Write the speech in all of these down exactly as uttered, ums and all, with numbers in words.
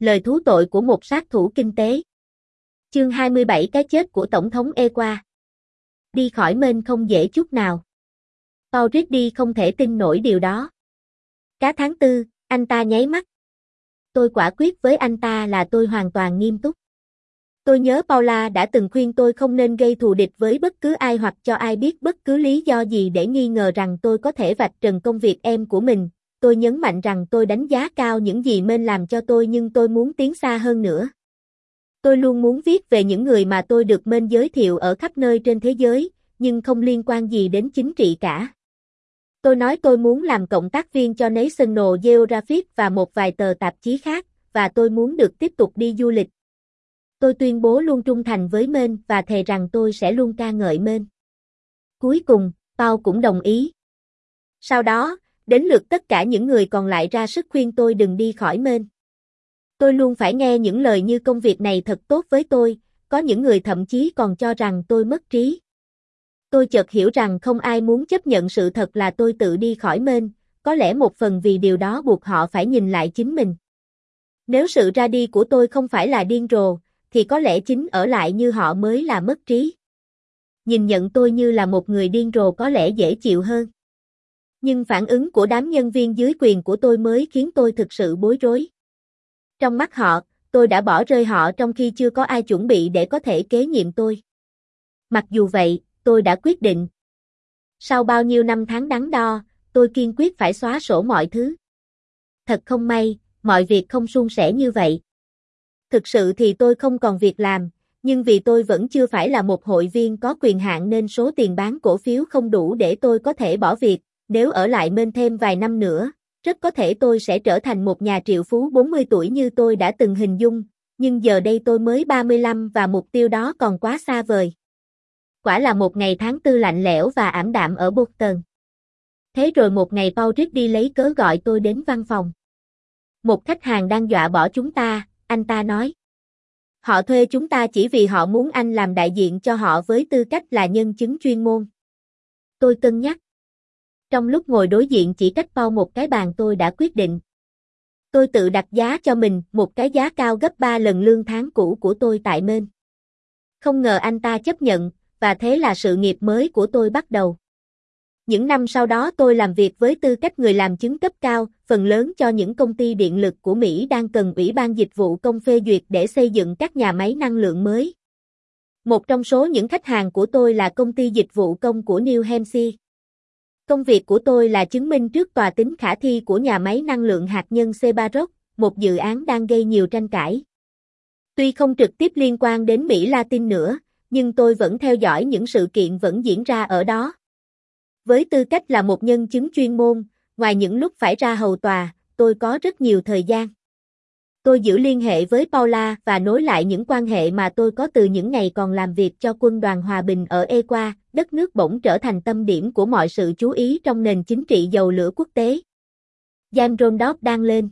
Lời thú tội của một sát thủ kinh tế. Chương hai mươi bảy Cái chết của Tổng thống Ecuador. Đi khỏi Maine không dễ chút nào. Paul Ridley không thể tin nổi điều đó. Cá tháng tư, anh ta nháy mắt. Tôi quả quyết với anh ta là tôi hoàn toàn nghiêm túc. Tôi nhớ Paula đã từng khuyên tôi không nên gây thù địch với bất cứ ai hoặc cho ai biết bất cứ lý do gì để nghi ngờ rằng tôi có thể vạch trần công việc em của mình. Tôi nhấn mạnh rằng tôi đánh giá cao những gì Maine làm cho tôi nhưng tôi muốn tiến xa hơn nữa. Tôi luôn muốn viết về những người mà tôi được Maine giới thiệu ở khắp nơi trên thế giới, nhưng không liên quan gì đến chính trị cả. Tôi nói tôi muốn làm cộng tác viên cho National Geographic và một vài tờ tạp chí khác, và tôi muốn được tiếp tục đi du lịch. Tôi tuyên bố luôn trung thành với Maine và thề rằng tôi sẽ luôn ca ngợi Maine. Cuối cùng, Paul cũng đồng ý. Sau đó, đến lượt tất cả những người còn lại ra sức khuyên tôi đừng đi khỏi Maine. Tôi luôn phải nghe những lời như công việc này thật tốt với tôi, có những người thậm chí còn cho rằng tôi mất trí. Tôi chợt hiểu rằng không ai muốn chấp nhận sự thật là tôi tự đi khỏi Maine, có lẽ một phần vì điều đó buộc họ phải nhìn lại chính mình. Nếu sự ra đi của tôi không phải là điên rồ, thì có lẽ chính ở lại như họ mới là mất trí. Nhìn nhận tôi như là một người điên rồ có lẽ dễ chịu hơn. Nhưng phản ứng của đám nhân viên dưới quyền của tôi mới khiến tôi thực sự bối rối. Trong mắt họ, tôi đã bỏ rơi họ trong khi chưa có ai chuẩn bị để có thể kế nhiệm tôi. Mặc dù vậy, tôi đã quyết định. Sau bao nhiêu năm tháng đắn đo, tôi kiên quyết phải xóa sổ mọi thứ. Thật không may, mọi việc không suôn sẻ như vậy. Thực sự thì tôi không còn việc làm, nhưng vì tôi vẫn chưa phải là một hội viên có quyền hạn nên số tiền bán cổ phiếu không đủ để tôi có thể bỏ việc. Nếu ở lại Maine thêm vài năm nữa, rất có thể tôi sẽ trở thành một nhà triệu phú bốn mươi tuổi như tôi đã từng hình dung, nhưng giờ đây tôi mới ba mươi lăm và mục tiêu đó còn quá xa vời. Quả là một ngày tháng tư lạnh lẽo và ảm đạm ở Boston. Thế rồi một ngày Paul Ridley lấy cớ gọi tôi đến văn phòng. Một khách hàng đang dọa bỏ chúng ta, anh ta nói. Họ thuê chúng ta chỉ vì họ muốn anh làm đại diện cho họ với tư cách là nhân chứng chuyên môn. Tôi cân nhắc. Trong lúc ngồi đối diện chỉ cách Paul một cái bàn tôi đã quyết định. Tôi tự đặt giá cho mình một cái giá cao gấp ba lần lương tháng cũ của tôi tại Maine. Không ngờ anh ta chấp nhận, và thế là sự nghiệp mới của tôi bắt đầu. Những năm sau đó tôi làm việc với tư cách người làm chứng cấp cao, phần lớn cho những công ty điện lực của Mỹ đang cần Ủy ban Dịch vụ Công phê duyệt để xây dựng các nhà máy năng lượng mới. Một trong số những khách hàng của tôi là công ty Dịch vụ Công của New Hampshire. Công việc của tôi là chứng minh trước tòa tính khả thi của nhà máy năng lượng hạt nhân Seabrook, một dự án đang gây nhiều tranh cãi. Tuy không trực tiếp liên quan đến Mỹ Latin nữa, nhưng tôi vẫn theo dõi những sự kiện vẫn diễn ra ở đó. Với tư cách là một nhân chứng chuyên môn, ngoài những lúc phải ra hầu tòa, tôi có rất nhiều thời gian. Tôi giữ liên hệ với Paula và nối lại những quan hệ mà tôi có từ những ngày còn làm việc cho quân đoàn hòa bình ở Ecuador, đất nước bỗng trở thành tâm điểm của mọi sự chú ý trong nền chính trị dầu lửa quốc tế. James Randolph đang lên.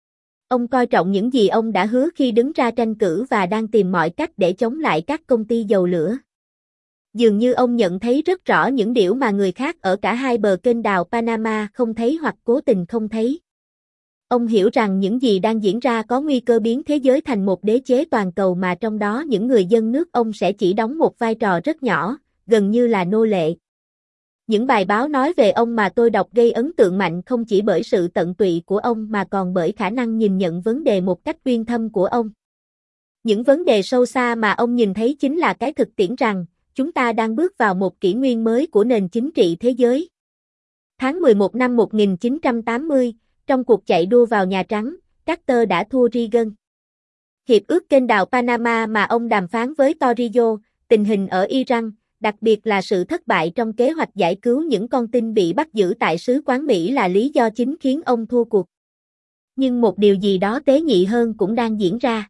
Ông coi trọng những gì ông đã hứa khi đứng ra tranh cử và đang tìm mọi cách để chống lại các công ty dầu lửa. Dường như ông nhận thấy rất rõ những điều mà người khác ở cả hai bờ kênh đào Panama không thấy hoặc cố tình không thấy. Ông hiểu rằng những gì đang diễn ra có nguy cơ biến thế giới thành một đế chế toàn cầu mà trong đó những người dân nước ông sẽ chỉ đóng một vai trò rất nhỏ, gần như là nô lệ. Những bài báo nói về ông mà tôi đọc gây ấn tượng mạnh không chỉ bởi sự tận tụy của ông mà còn bởi khả năng nhìn nhận vấn đề một cách uyên thâm của ông. Những vấn đề sâu xa mà ông nhìn thấy chính là cái thực tiễn rằng, chúng ta đang bước vào một kỷ nguyên mới của nền chính trị thế giới. Tháng mười một năm một nghìn chín trăm tám mươi, trong cuộc chạy đua vào Nhà Trắng, Carter đã thua Reagan. Hiệp ước kênh đào Panama mà ông đàm phán với Torrijos, tình hình ở Iran, đặc biệt là sự thất bại trong kế hoạch giải cứu những con tin bị bắt giữ tại sứ quán Mỹ là lý do chính khiến ông thua cuộc. Nhưng một điều gì đó tế nhị hơn cũng đang diễn ra.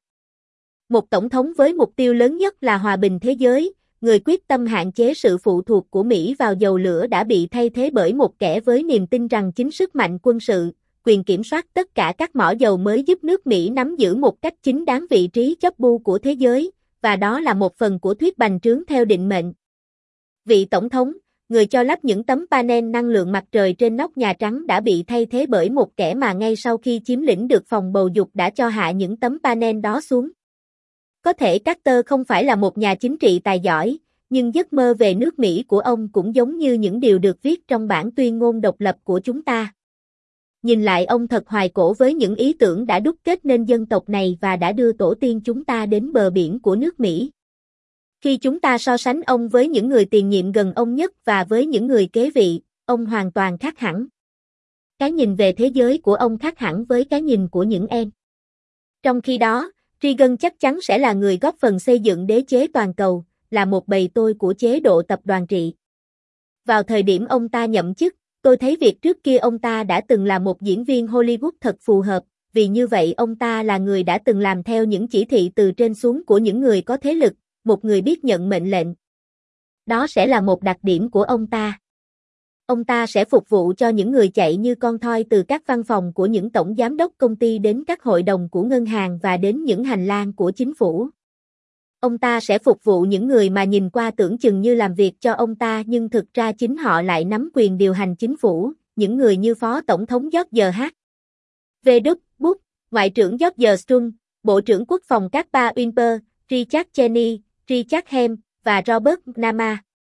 Một tổng thống với mục tiêu lớn nhất là hòa bình thế giới, người quyết tâm hạn chế sự phụ thuộc của Mỹ vào dầu lửa đã bị thay thế bởi một kẻ với niềm tin rằng chính sức mạnh quân sự, quyền kiểm soát tất cả các mỏ dầu mới giúp nước Mỹ nắm giữ một cách chính đáng vị trí chóp bu của thế giới, và đó là một phần của thuyết bành trướng theo định mệnh. Vị tổng thống, người cho lắp những tấm panel năng lượng mặt trời trên nóc Nhà Trắng đã bị thay thế bởi một kẻ mà ngay sau khi chiếm lĩnh được phòng bầu dục đã cho hạ những tấm panel đó xuống. Có thể Carter không phải là một nhà chính trị tài giỏi, nhưng giấc mơ về nước Mỹ của ông cũng giống như những điều được viết trong bản tuyên ngôn độc lập của chúng ta. Nhìn lại ông thật hoài cổ với những ý tưởng đã đúc kết nên dân tộc này và đã đưa tổ tiên chúng ta đến bờ biển của nước Mỹ. Khi chúng ta so sánh ông với những người tiền nhiệm gần ông nhất và với những người kế vị, ông hoàn toàn khác hẳn. Cái nhìn về thế giới của ông khác hẳn với cái nhìn của những em. Trong khi đó, Reagan chắc chắn sẽ là người góp phần xây dựng đế chế toàn cầu, là một bầy tôi của chế độ tập đoàn trị. Vào thời điểm ông ta nhậm chức, tôi thấy việc trước kia ông ta đã từng là một diễn viên Hollywood thật phù hợp, vì như vậy ông ta là người đã từng làm theo những chỉ thị từ trên xuống của những người có thế lực, một người biết nhận mệnh lệnh. Đó sẽ là một đặc điểm của ông ta. Ông ta sẽ phục vụ cho những người chạy như con thoi từ các văn phòng của những tổng giám đốc công ty đến các hội đồng của ngân hàng và đến những hành lang của chính phủ. Ông ta sẽ phục vụ những người mà nhìn qua tưởng chừng như làm việc cho ông ta nhưng thực ra chính họ lại nắm quyền điều hành chính phủ, những người như Phó Tổng thống George H. W. Bush, Ngoại trưởng George Shultz, Bộ trưởng Quốc phòng Caspar Wynter, Richard Cheney, Richard Helm, và Robert McNamara.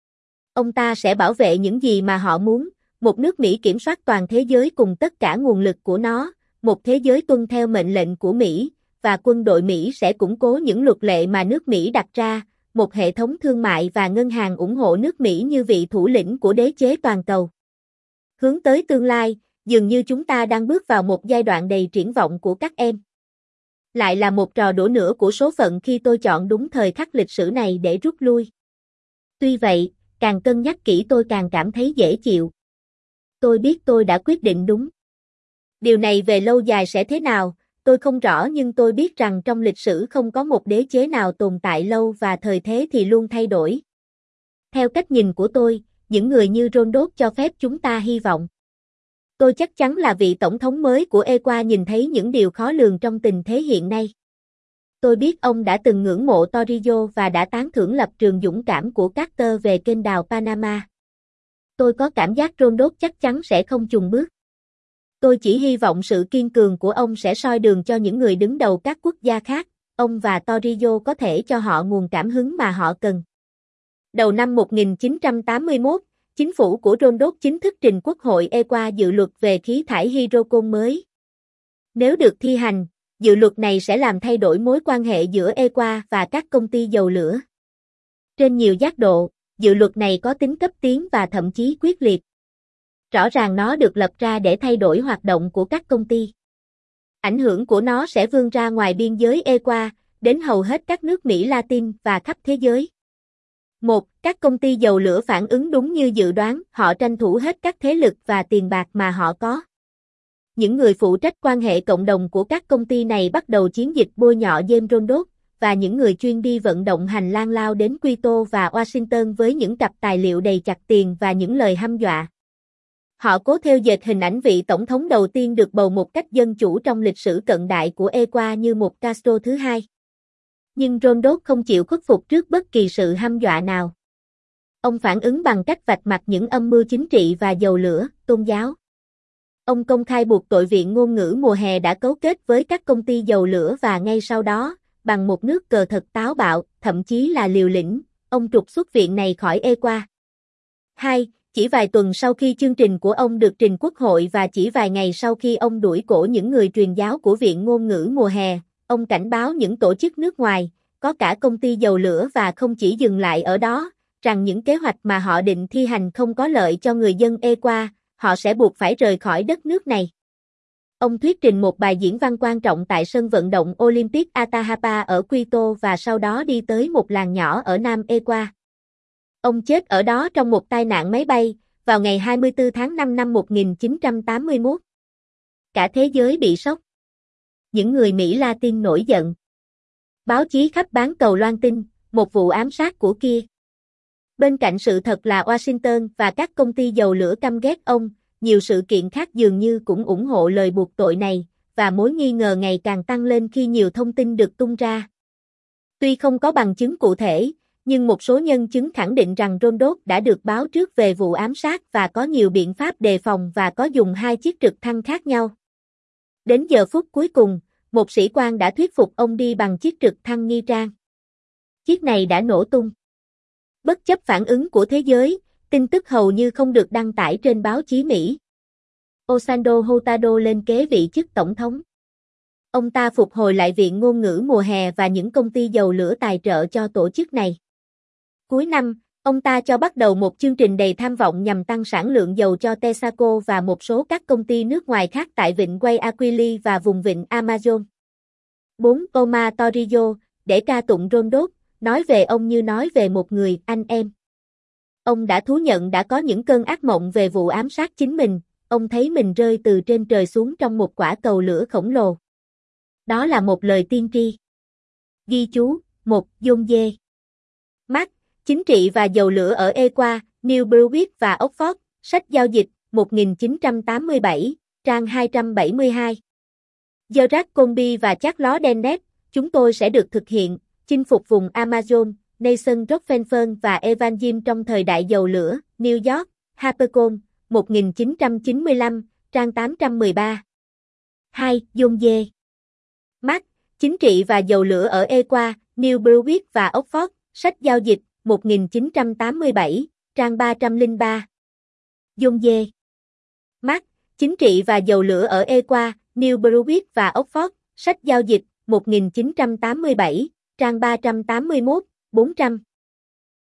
Ông ta sẽ bảo vệ những gì mà họ muốn, một nước Mỹ kiểm soát toàn thế giới cùng tất cả nguồn lực của nó, một thế giới tuân theo mệnh lệnh của Mỹ, và quân đội Mỹ sẽ củng cố những luật lệ mà nước Mỹ đặt ra, một hệ thống thương mại và ngân hàng ủng hộ nước Mỹ như vị thủ lĩnh của đế chế toàn cầu. Hướng tới tương lai, dường như chúng ta đang bước vào một giai đoạn đầy triển vọng của các em. Lại là một trò đũa nữa của số phận khi tôi chọn đúng thời khắc lịch sử này để rút lui. Tuy vậy, càng cân nhắc kỹ tôi càng cảm thấy dễ chịu. Tôi biết tôi đã quyết định đúng. Điều này về lâu dài sẽ thế nào, tôi không rõ nhưng tôi biết rằng trong lịch sử không có một đế chế nào tồn tại lâu và thời thế thì luôn thay đổi. Theo cách nhìn của tôi, những người như Ronald cho phép chúng ta hy vọng. Tôi chắc chắn là vị tổng thống mới của e quy a nhìn thấy những điều khó lường trong tình thế hiện nay. Tôi biết ông đã từng ngưỡng mộ Torrijos và đã tán thưởng lập trường dũng cảm của Carter về kênh đào Panama. Tôi có cảm giác Ronald chắc chắn sẽ không chùn bước. Tôi chỉ hy vọng sự kiên cường của ông sẽ soi đường cho những người đứng đầu các quốc gia khác, ông và Torrijos có thể cho họ nguồn cảm hứng mà họ cần. Đầu năm một nghìn chín trăm tám mươi mốt, chính phủ của Ronald chính thức trình Quốc hội e quy a dự luật về khí thải hydrocarbon mới. Nếu được thi hành, dự luật này sẽ làm thay đổi mối quan hệ giữa e quy a và các công ty dầu lửa. Trên nhiều giác độ, dự luật này có tính cấp tiến và thậm chí quyết liệt. Rõ ràng nó được lập ra để thay đổi hoạt động của các công ty. Ảnh hưởng của nó sẽ vươn ra ngoài biên giới e quy a, đến hầu hết các nước Mỹ Latin và khắp thế giới. một. Các công ty dầu lửa phản ứng đúng như dự đoán, họ tranh thủ hết các thế lực và tiền bạc mà họ có. Những người phụ trách quan hệ cộng đồng của các công ty này bắt đầu chiến dịch bôi nhọ James Ronald, và những người chuyên đi vận động hành lang lao đến Quito và Washington với những cặp tài liệu đầy chặt tiền và những lời hăm dọa. Họ cố thêu dệt hình ảnh vị tổng thống đầu tiên được bầu một cách dân chủ trong lịch sử cận đại của e quy a như một Castro thứ hai. Nhưng Ronald không chịu khuất phục trước bất kỳ sự hăm dọa nào. Ông phản ứng bằng cách vạch mặt những âm mưu chính trị và dầu lửa, tôn giáo. Ông công khai buộc tội viện ngôn ngữ mùa hè đã cấu kết với các công ty dầu lửa và ngay sau đó, bằng một nước cờ thật táo bạo, thậm chí là liều lĩnh, ông trục xuất viện này khỏi e quy a. hai. Chỉ vài tuần sau khi chương trình của ông được trình Quốc hội và chỉ vài ngày sau khi ông đuổi cổ những người truyền giáo của Viện Ngôn ngữ mùa hè, ông cảnh báo những tổ chức nước ngoài, có cả công ty dầu lửa và không chỉ dừng lại ở đó, rằng những kế hoạch mà họ định thi hành không có lợi cho người dân e quy a, họ sẽ buộc phải rời khỏi đất nước này. Ông thuyết trình một bài diễn văn quan trọng tại sân vận động Olympic Atahualpa ở Quito và sau đó đi tới một làng nhỏ ở Nam e quy a. Ông chết ở đó trong một tai nạn máy bay, vào ngày hai mươi tư tháng năm năm một nghìn chín trăm tám mươi mốt. Cả thế giới bị sốc. Những người Mỹ Latin nổi giận. Báo chí khắp bán cầu loan tin, một vụ ám sát của kia. Bên cạnh sự thật là Washington và các công ty dầu lửa căm ghét ông, nhiều sự kiện khác dường như cũng ủng hộ lời buộc tội này, và mối nghi ngờ ngày càng tăng lên khi nhiều thông tin được tung ra. Tuy không có bằng chứng cụ thể, nhưng một số nhân chứng khẳng định rằng Rondot đã được báo trước về vụ ám sát và có nhiều biện pháp đề phòng và có dùng hai chiếc trực thăng khác nhau. Đến giờ phút cuối cùng, một sĩ quan đã thuyết phục ông đi bằng chiếc trực thăng nghi trang. Chiếc này đã nổ tung. Bất chấp phản ứng của thế giới, tin tức hầu như không được đăng tải trên báo chí Mỹ. Osanto Hurtado lên kế vị chức tổng thống. Ông ta phục hồi lại Viện Ngôn ngữ mùa hè và những công ty dầu lửa tài trợ cho tổ chức này. Cuối năm, ông ta cho bắt đầu một chương trình đầy tham vọng nhằm tăng sản lượng dầu cho Texaco và một số các công ty nước ngoài khác tại vịnh Guayaquil và vùng vịnh Amazon. bốn. Omar Torrijos, để ca tụng Rondot, nói về ông như nói về một người anh em. Ông đã thú nhận đã có những cơn ác mộng về vụ ám sát chính mình, ông thấy mình rơi từ trên trời xuống trong một quả cầu lửa khổng lồ. Đó là một lời tiên tri. Ghi chú, một. John J. Mark, Chính trị và dầu lửa ở Equa, New Brunswick và Oxford, sách giao dịch, một nghìn chín trăm tám mươi bảy, trang hai trăm bảy mươi hai. Gerard Comby và Charles Dennett, chúng tôi sẽ được thực hiện, chinh phục vùng Amazon, Nathan Rockefeller và Evan Jim trong thời đại dầu lửa, New York, HarperCollins, một nghìn chín trăm chín mươi lăm, trang tám trăm mười ba. hai. John J. Mark, Chính trị và dầu lửa ở Equa, New Brunswick và Oxford, sách giao dịch, một nghìn chín trăm tám mươi bảy, trang ba trăm lẻ ba. John J. Mark, Chính trị và dầu lửa ở Equa, New Brunswick và Oxford, sách giao dịch, một nghìn chín trăm tám mươi bảy, trang ba trăm tám mươi mốt, bốn trăm.